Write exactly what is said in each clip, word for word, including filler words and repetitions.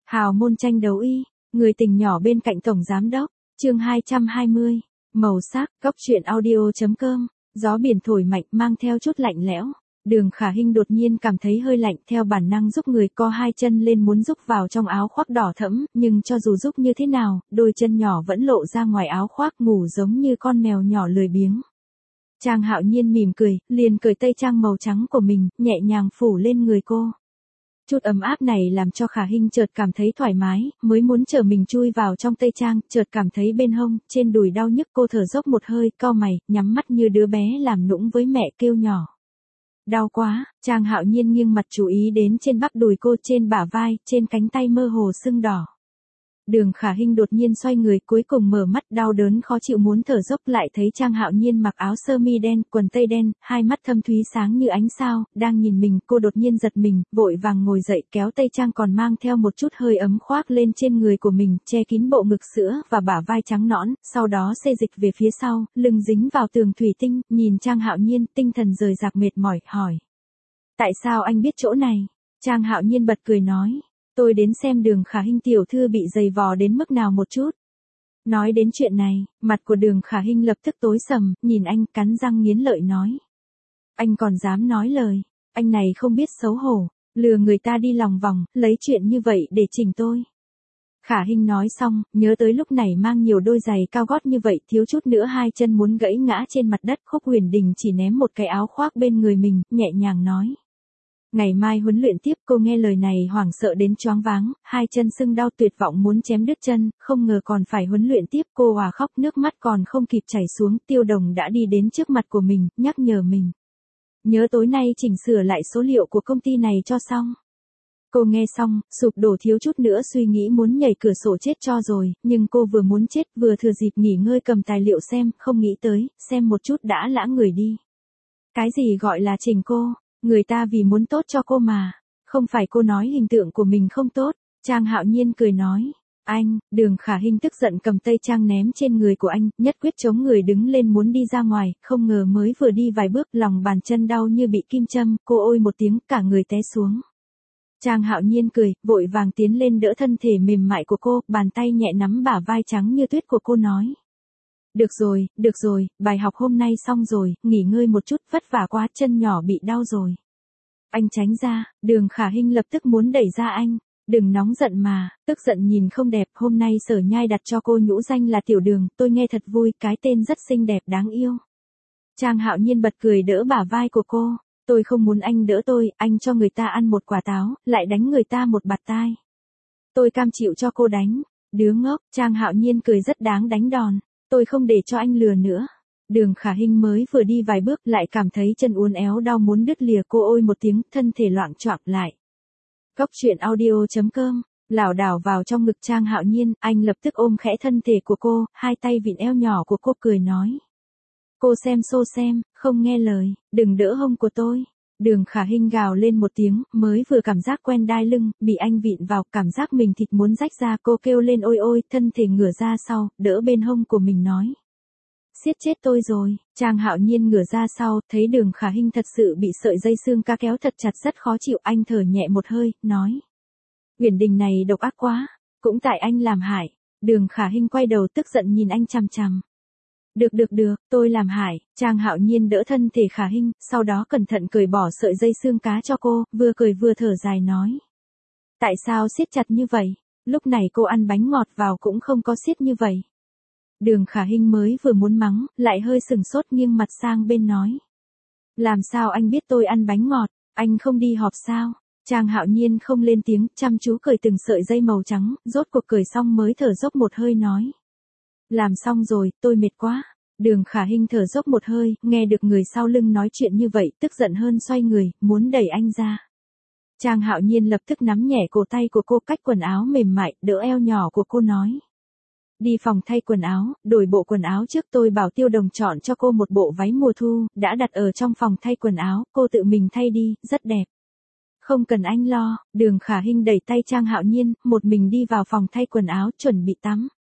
Hào môn tranh đấu y, người tình nhỏ bên cạnh tổng giám đốc, chương hai trăm hai mươi, màu sắc, góc truyện audio.com, gió biển thổi mạnh mang theo chút lạnh lẽo. Đường Khả Hinh đột nhiên cảm thấy hơi lạnh, theo bản năng giúp người co hai chân lên muốn rúc vào trong áo khoác đỏ thẫm, nhưng cho dù rúc như thế nào, đôi chân nhỏ vẫn lộ ra ngoài áo khoác, ngủ giống như con mèo nhỏ lười biếng. Trang Hạo Nhiên mỉm cười, liền cởi tây trang màu trắng của mình, nhẹ nhàng phủ lên người cô. Chút ấm áp này làm cho Khả Hinh chợt cảm thấy thoải mái, mới muốn trở mình chui vào trong tây trang, chợt cảm thấy bên hông, trên đùi đau nhức, cô thở dốc một hơi, cau mày, nhắm mắt như đứa bé làm nũng với mẹ kêu nhỏ. Đau quá, Trang Hạo Nhiên nghiêng mặt chú ý đến trên bắp đùi cô, trên bả vai, trên cánh tay mơ hồ sưng đỏ. Đường Khả Hinh đột nhiên xoay người, cuối cùng mở mắt, đau đớn khó chịu muốn thở dốc, lại thấy Trang Hạo Nhiên mặc áo sơ mi đen, quần tây đen, hai mắt thâm thúy sáng như ánh sao, đang nhìn mình. Cô đột nhiên giật mình, vội vàng ngồi dậy, kéo tây trang còn mang theo một chút hơi ấm khoác lên trên người của mình, che kín bộ ngực sữa và bả vai trắng nõn, sau đó xê dịch về phía sau, lưng dính vào tường thủy tinh, nhìn Trang Hạo Nhiên, tinh thần rời rạc mệt mỏi, hỏi: tại sao anh biết chỗ này? Trang Hạo Nhiên bật cười nói: tôi đến xem Đường Khả Hinh tiểu thư bị giày vò đến mức nào một chút. Nói đến chuyện này, mặt của Đường Khả Hinh lập tức tối sầm, nhìn anh, cắn răng nghiến lợi nói: anh còn dám nói lời, anh này không biết xấu hổ, lừa người ta đi lòng vòng, lấy chuyện như vậy để chỉnh tôi. Khả Hinh nói xong, nhớ tới lúc này mang nhiều đôi giày cao gót như vậy, thiếu chút nữa hai chân muốn gãy ngã trên mặt đất. Khúc Huyền Đình chỉ ném một cái áo khoác bên người mình, nhẹ nhàng nói: ngày mai huấn luyện tiếp. Cô nghe lời này hoảng sợ đến choáng váng, hai chân sưng đau tuyệt vọng muốn chém đứt chân, không ngờ còn phải huấn luyện tiếp. Cô òa khóc, nước mắt còn không kịp chảy xuống, Tiêu Đồng đã đi đến trước mặt của mình, nhắc nhở mình: nhớ tối nay chỉnh sửa lại số liệu của công ty này cho xong. Cô nghe xong, sụp đổ, thiếu chút nữa suy nghĩ muốn nhảy cửa sổ chết cho rồi, nhưng cô vừa muốn chết, vừa thừa dịp nghỉ ngơi cầm tài liệu xem, không nghĩ tới, xem một chút đã lã người đi. Cái gì gọi là chỉnh cô? Người ta vì muốn tốt cho cô mà, không phải cô nói hình tượng của mình không tốt. Trang Hạo Nhiên cười nói: anh. Đường Khả Hinh tức giận cầm tây trang ném trên người của anh, nhất quyết chống người đứng lên muốn đi ra ngoài, không ngờ mới vừa đi vài bước, lòng bàn chân đau như bị kim châm, cô ôi một tiếng, cả người té xuống. Trang Hạo Nhiên cười, vội vàng tiến lên đỡ thân thể mềm mại của cô, bàn tay nhẹ nắm bả vai trắng như tuyết của cô nói: được rồi, được rồi, bài học hôm nay xong rồi, nghỉ ngơi một chút, vất vả quá, chân nhỏ bị đau rồi. Anh tránh ra. Đường Khả Hinh lập tức muốn đẩy ra anh. Đừng nóng giận mà, tức giận nhìn không đẹp, hôm nay Sở Nhai đặt cho cô nhũ danh là Tiểu Đường, tôi nghe thật vui, cái tên rất xinh đẹp đáng yêu. Trang Hạo Nhiên bật cười đỡ bả vai của cô: tôi không muốn anh đỡ tôi, anh cho người ta ăn một quả táo, lại đánh người ta một bạt tai. Tôi cam chịu cho cô đánh. Đứa ngốc. Trang Hạo Nhiên cười rất đáng đánh đòn: tôi không để cho anh lừa nữa. Đường Khả Hinh mới vừa đi vài bước lại cảm thấy chân uốn éo đau muốn đứt lìa, cô ôi một tiếng, thân thể loạng choạng lại. Góc truyện audio.com, lảo đảo vào trong ngực Trang Hạo Nhiên, anh lập tức ôm khẽ thân thể của cô, hai tay vịn eo nhỏ của cô, cười nói: cô xem xô xem, không nghe lời, đừng đỡ hông của tôi. Đường Khả Hinh gào lên một tiếng, mới vừa cảm giác quen đai lưng, bị anh vịn vào, cảm giác mình thịt muốn rách ra, cô kêu lên ôi ôi, thân thể ngửa ra sau, đỡ bên hông của mình nói: siết chết tôi rồi. Trang Hạo Nhiên ngửa ra sau, thấy Đường Khả Hinh thật sự bị sợi dây xương cá kéo thật chặt, rất khó chịu, anh thở nhẹ một hơi, nói: Huyền Đình này độc ác quá, cũng tại anh làm hại. Đường Khả Hinh quay đầu tức giận nhìn anh chằm chằm. Được được được, tôi làm hại. Trang Hạo Nhiên đỡ thân thể Khả Hinh, sau đó cẩn thận cởi bỏ sợi dây xương cá cho cô, vừa cười vừa thở dài nói: tại sao siết chặt như vậy? Lúc này cô ăn bánh ngọt vào cũng không có siết như vậy. Đường Khả Hinh mới vừa muốn mắng, lại hơi sừng sốt, nghiêng mặt sang bên nói: làm sao anh biết tôi ăn bánh ngọt, anh không đi họp sao? Trang Hạo Nhiên không lên tiếng, chăm chú cởi từng sợi dây màu trắng, rốt cuộc cởi xong mới thở dốc một hơi nói: làm xong rồi, tôi mệt quá. Đường Khả Hinh thở dốc một hơi, nghe được người sau lưng nói chuyện như vậy, tức giận hơn, xoay người, muốn đẩy anh ra. Trang Hạo Nhiên lập tức nắm nhẹ cổ tay của cô, cách quần áo mềm mại, đỡ eo nhỏ của cô nói: đi phòng thay quần áo, đổi bộ quần áo trước, tôi bảo Tiêu Đồng chọn cho cô một bộ váy mùa thu, đã đặt ở trong phòng thay quần áo, cô tự mình thay đi, rất đẹp. Không cần anh lo. Đường Khả Hinh đẩy tay Trang Hạo Nhiên, một mình đi vào phòng thay quần áo, chuẩn bị tắm.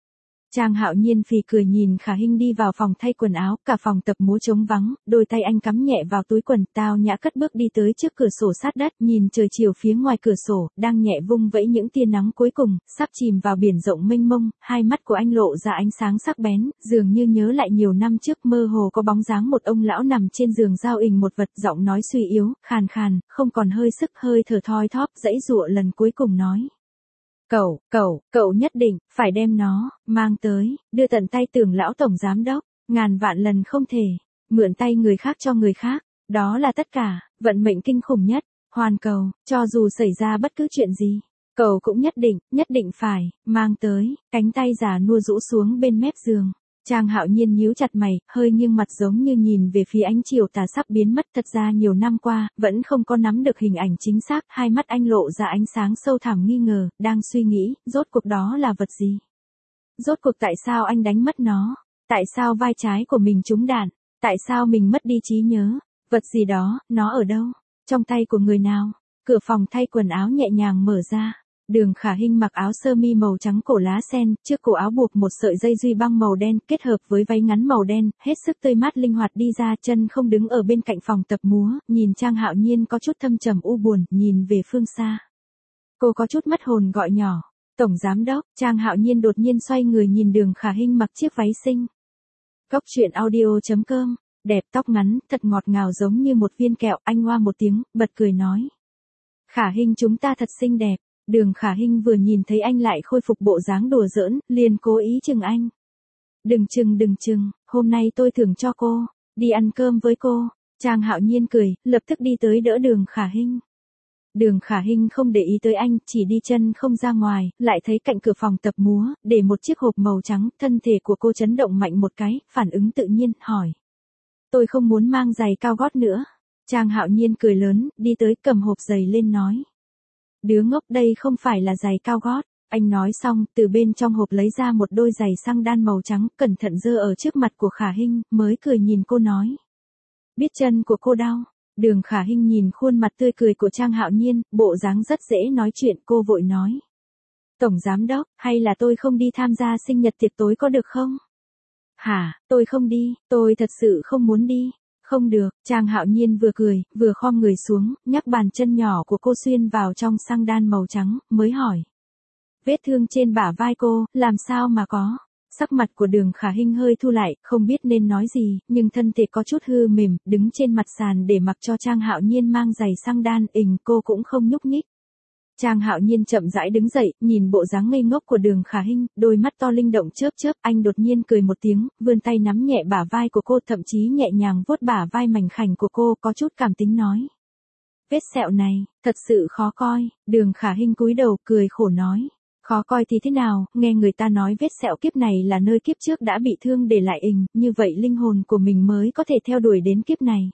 Trang Hạo Nhiên phì cười nhìn Khả Hinh đi vào phòng thay quần áo, cả phòng tập múa trống vắng, đôi tay anh cắm nhẹ vào túi quần, tao nhã cất bước đi tới trước cửa sổ sát đất, nhìn trời chiều phía ngoài cửa sổ, đang nhẹ vung vẫy những tia nắng cuối cùng, sắp chìm vào biển rộng mênh mông, hai mắt của anh lộ ra ánh sáng sắc bén, dường như nhớ lại nhiều năm trước mơ hồ có bóng dáng một ông lão nằm trên giường giao hình một vật, giọng nói suy yếu, khàn khàn, không còn hơi sức, hơi thở thoi thóp, dãy dụa lần cuối cùng nói. Cậu, cậu, cậu nhất định, phải đem nó, mang tới, đưa tận tay Tưởng lão tổng giám đốc, ngàn vạn lần không thể, mượn tay người khác cho người khác, đó là tất cả, vận mệnh kinh khủng nhất, hoàn cầu, cho dù xảy ra bất cứ chuyện gì, cậu cũng nhất định, nhất định phải, mang tới, cánh tay già nua rũ xuống bên mép giường. Trang Hạo Nhiên nhíu chặt mày, hơi nghiêng mặt giống như nhìn về phía ánh chiều tà sắp biến mất. Thật ra nhiều năm qua, vẫn không có nắm được hình ảnh chính xác, hai mắt anh lộ ra ánh sáng sâu thẳm nghi ngờ, đang suy nghĩ, rốt cuộc đó là vật gì? Rốt cuộc tại sao anh đánh mất nó? Tại sao vai trái của mình trúng đạn? Tại sao mình mất đi trí nhớ? Vật gì đó, nó ở đâu? Trong tay của người nào? Cửa phòng thay quần áo nhẹ nhàng mở ra. Đường Khả Hinh mặc áo sơ mi màu trắng cổ lá sen, trước cổ áo buộc một sợi dây duy băng màu đen, kết hợp với váy ngắn màu đen, hết sức tươi mát linh hoạt đi ra, chân không đứng ở bên cạnh phòng tập múa, nhìn Trang Hạo Nhiên có chút thâm trầm u buồn, nhìn về phương xa. Cô có chút mất hồn gọi nhỏ, "Tổng giám đốc." Trang Hạo Nhiên đột nhiên xoay người nhìn Đường Khả Hinh mặc chiếc váy xinh. Góc truyện audio chấm com, đẹp tóc ngắn, thật ngọt ngào giống như một viên kẹo, anh hoa một tiếng, bật cười nói. "Khả Hinh chúng ta thật xinh đẹp." Đường Khả Hinh vừa nhìn thấy anh lại khôi phục bộ dáng đùa giỡn, liền cố ý chừng anh. "Đừng chừng đừng chừng, hôm nay tôi thưởng cho cô, đi ăn cơm với cô." Trang Hạo Nhiên cười, lập tức đi tới đỡ Đường Khả Hinh. Đường Khả Hinh không để ý tới anh, chỉ đi chân không ra ngoài, lại thấy cạnh cửa phòng tập múa, để một chiếc hộp màu trắng, thân thể của cô chấn động mạnh một cái, phản ứng tự nhiên, hỏi. "Tôi không muốn mang giày cao gót nữa." Trang Hạo Nhiên cười lớn, đi tới cầm hộp giày lên nói. "Đứa ngốc, đây không phải là giày cao gót." Anh nói xong, từ bên trong hộp lấy ra một đôi giày xăng đan màu trắng, cẩn thận giơ ở trước mặt của Khả Hinh, mới cười nhìn cô nói. "Biết chân của cô đau." Đường Khả Hinh nhìn khuôn mặt tươi cười của Trang Hạo Nhiên, bộ dáng rất dễ nói chuyện, cô vội nói. "Tổng giám đốc, hay là tôi không đi tham gia sinh nhật tiệc tối có được không?" "Hả, tôi không đi, tôi thật sự không muốn đi." "Không được." Trang Hạo Nhiên vừa cười, vừa khom người xuống, nhắc bàn chân nhỏ của cô xuyên vào trong xăng đan màu trắng, mới hỏi. "Vết thương trên bả vai cô, làm sao mà có?" Sắc mặt của Đường Khả Hinh hơi thu lại, không biết nên nói gì, nhưng thân thể có chút hư mềm, đứng trên mặt sàn để mặc cho Trang Hạo Nhiên mang giày xăng đan, ình cô cũng không nhúc nhích. Trang Hạo Nhiên chậm rãi đứng dậy, nhìn bộ dáng ngây ngốc của Đường Khả Hinh, đôi mắt to linh động chớp chớp, anh đột nhiên cười một tiếng, vươn tay nắm nhẹ bả vai của cô, thậm chí nhẹ nhàng vuốt bả vai mảnh khảnh của cô, có chút cảm tính nói. "Vết sẹo này, thật sự khó coi." Đường Khả Hinh cúi đầu, cười khổ nói. "Khó coi thì thế nào, nghe người ta nói vết sẹo kiếp này là nơi kiếp trước đã bị thương để lại ình, như vậy linh hồn của mình mới có thể theo đuổi đến kiếp này.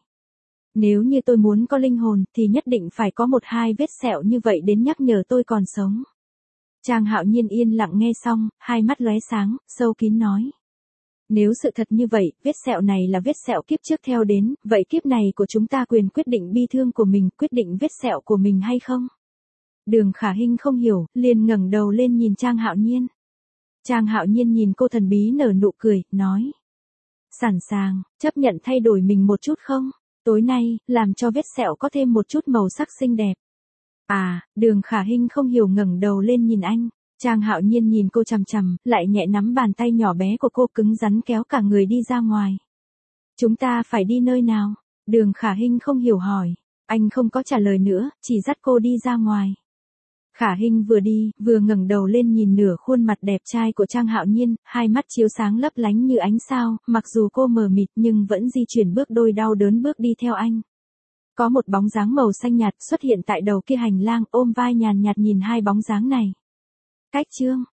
Nếu như tôi muốn có linh hồn, thì nhất định phải có một hai vết sẹo như vậy đến nhắc nhở tôi còn sống." Trang Hạo Nhiên yên lặng nghe xong, hai mắt lóe sáng, sâu kín nói. "Nếu sự thật như vậy, vết sẹo này là vết sẹo kiếp trước theo đến, vậy kiếp này của chúng ta quyền quyết định bi thương của mình, quyết định vết sẹo của mình hay không?" Đường Khả Hinh không hiểu, liền ngẩng đầu lên nhìn Trang Hạo Nhiên. Trang Hạo Nhiên nhìn cô thần bí nở nụ cười, nói. "Sẵn sàng, chấp nhận thay đổi mình một chút không? Tối nay, làm cho vết sẹo có thêm một chút màu sắc xinh đẹp." "À." Đường Khả Hinh không hiểu ngẩng đầu lên nhìn anh. Trang Hạo Nhiên nhìn cô chằm chằm, lại nhẹ nắm bàn tay nhỏ bé của cô, cứng rắn kéo cả người đi ra ngoài. "Chúng ta phải đi nơi nào?" Đường Khả Hinh không hiểu hỏi. Anh không có trả lời nữa, chỉ dắt cô đi ra ngoài. Khả Hinh vừa đi, vừa ngẩng đầu lên nhìn nửa khuôn mặt đẹp trai của Trang Hạo Nhiên, hai mắt chiếu sáng lấp lánh như ánh sao, mặc dù cô mờ mịt nhưng vẫn di chuyển bước đôi đau đớn bước đi theo anh. Có một bóng dáng màu xanh nhạt xuất hiện tại đầu kia hành lang, ôm vai nhàn nhạt nhìn hai bóng dáng này. Cách chương